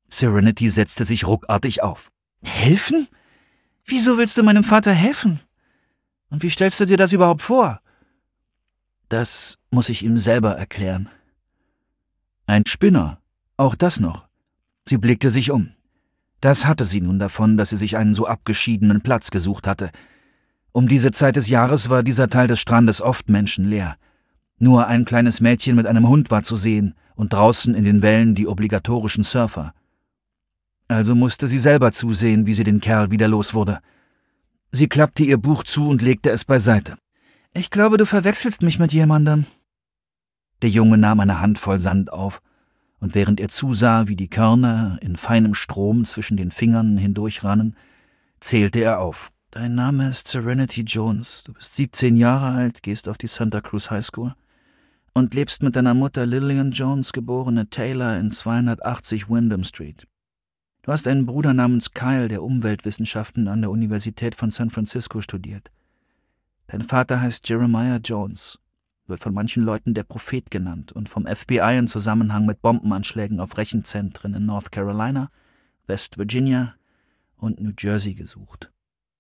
Serenity setzte sich ruckartig auf. »Helfen? Wieso willst du meinem Vater helfen? Und wie stellst du dir das überhaupt vor?« »Das muss ich ihm selber erklären.« »Ein Spinner, auch das noch.« Sie blickte sich um. Das hatte sie nun davon, dass sie sich einen so abgeschiedenen Platz gesucht hatte. Um diese Zeit des Jahres war dieser Teil des Strandes oft menschenleer. Nur ein kleines Mädchen mit einem Hund war zu sehen und draußen in den Wellen die obligatorischen Surfer. Also musste sie selber zusehen, wie sie den Kerl wieder los wurde. Sie klappte ihr Buch zu und legte es beiseite. »Ich glaube, du verwechselst mich mit jemandem.« Der Junge nahm eine Handvoll Sand auf, und während er zusah, wie die Körner in feinem Strom zwischen den Fingern hindurchrannen, zählte er auf. »Dein Name ist Serenity Jones. Du bist 17 Jahre alt, gehst auf die Santa Cruz High School und lebst mit deiner Mutter Lillian Jones, geborene Taylor, in 280 Wyndham Street. Du hast einen Bruder namens Kyle, der Umweltwissenschaften an der Universität von San Francisco studiert. Dein Vater heißt Jeremiah Jones, wird von manchen Leuten der Prophet genannt und vom FBI in Zusammenhang mit Bombenanschlägen auf Rechenzentren in North Carolina, West Virginia und New Jersey gesucht.«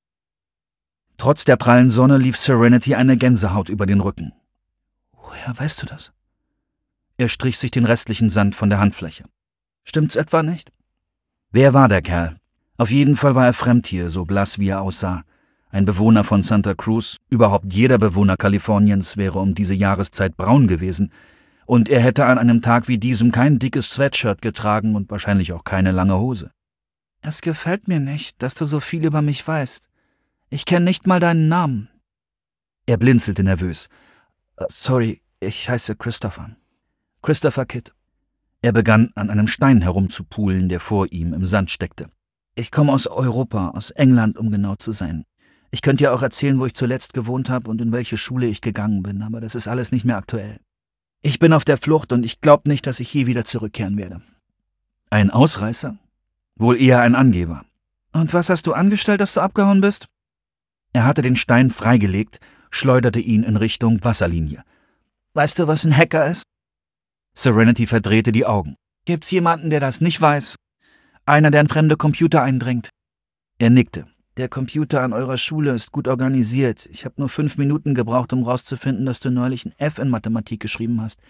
Trotz der prallen Sonne lief Serenity eine Gänsehaut über den Rücken. »Woher weißt du das?« Er strich sich den restlichen Sand von der Handfläche. »Stimmt's etwa nicht?« Wer war der Kerl? Auf jeden Fall war er Fremdtier, so blass wie er aussah. Ein Bewohner von Santa Cruz, überhaupt jeder Bewohner Kaliforniens wäre um diese Jahreszeit braun gewesen, und er hätte an einem Tag wie diesem kein dickes Sweatshirt getragen und wahrscheinlich auch keine lange Hose. »Es gefällt mir nicht, dass du so viel über mich weißt. Ich kenne nicht mal deinen Namen.« Er blinzelte nervös. »Sorry, ich heiße Christopher. Christopher Kidd.« Er begann, an einem Stein herumzupulen, der vor ihm im Sand steckte. »Ich komme aus Europa, aus England, um genau zu sein. Ich könnte dir auch erzählen, wo ich zuletzt gewohnt habe und in welche Schule ich gegangen bin, aber das ist alles nicht mehr aktuell. Ich bin auf der Flucht und ich glaube nicht, dass ich je wieder zurückkehren werde.« »Ein Ausreißer? Wohl eher ein Angeber.« »Und was hast du angestellt, dass du abgehauen bist?« Er hatte den Stein freigelegt, schleuderte ihn in Richtung Wasserlinie. »Weißt du, was ein Hacker ist?« Serenity verdrehte die Augen. »Gibt's jemanden, der das nicht weiß? Einer, der in fremde Computer eindringt?« Er nickte. »Der Computer an eurer Schule ist gut organisiert. Ich habe nur 5 Minuten gebraucht, um rauszufinden, dass du neulich ein F in Mathematik geschrieben hast.«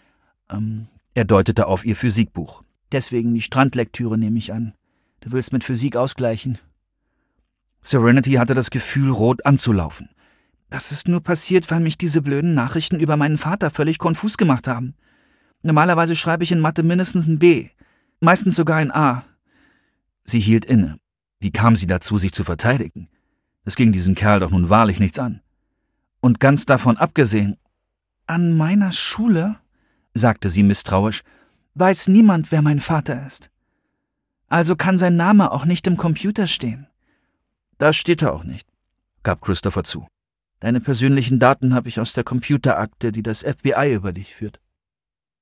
Er deutete auf ihr Physikbuch. »Deswegen die Strandlektüre, nehme ich an. Du willst mit Physik ausgleichen.« Serenity hatte das Gefühl, rot anzulaufen. »Das ist nur passiert, weil mich diese blöden Nachrichten über meinen Vater völlig konfus gemacht haben. Normalerweise schreibe ich in Mathe mindestens ein B, meistens sogar ein A.« Sie hielt inne. Wie kam sie dazu, sich zu verteidigen? Es ging diesen Kerl doch nun wahrlich nichts an. Und ganz davon abgesehen, »An meiner Schule«, sagte sie misstrauisch, »weiß niemand, wer mein Vater ist. Also kann sein Name auch nicht im Computer stehen.« »Das steht da auch nicht«, gab Christopher zu. »Deine persönlichen Daten habe ich aus der Computerakte, die das FBI über dich führt.«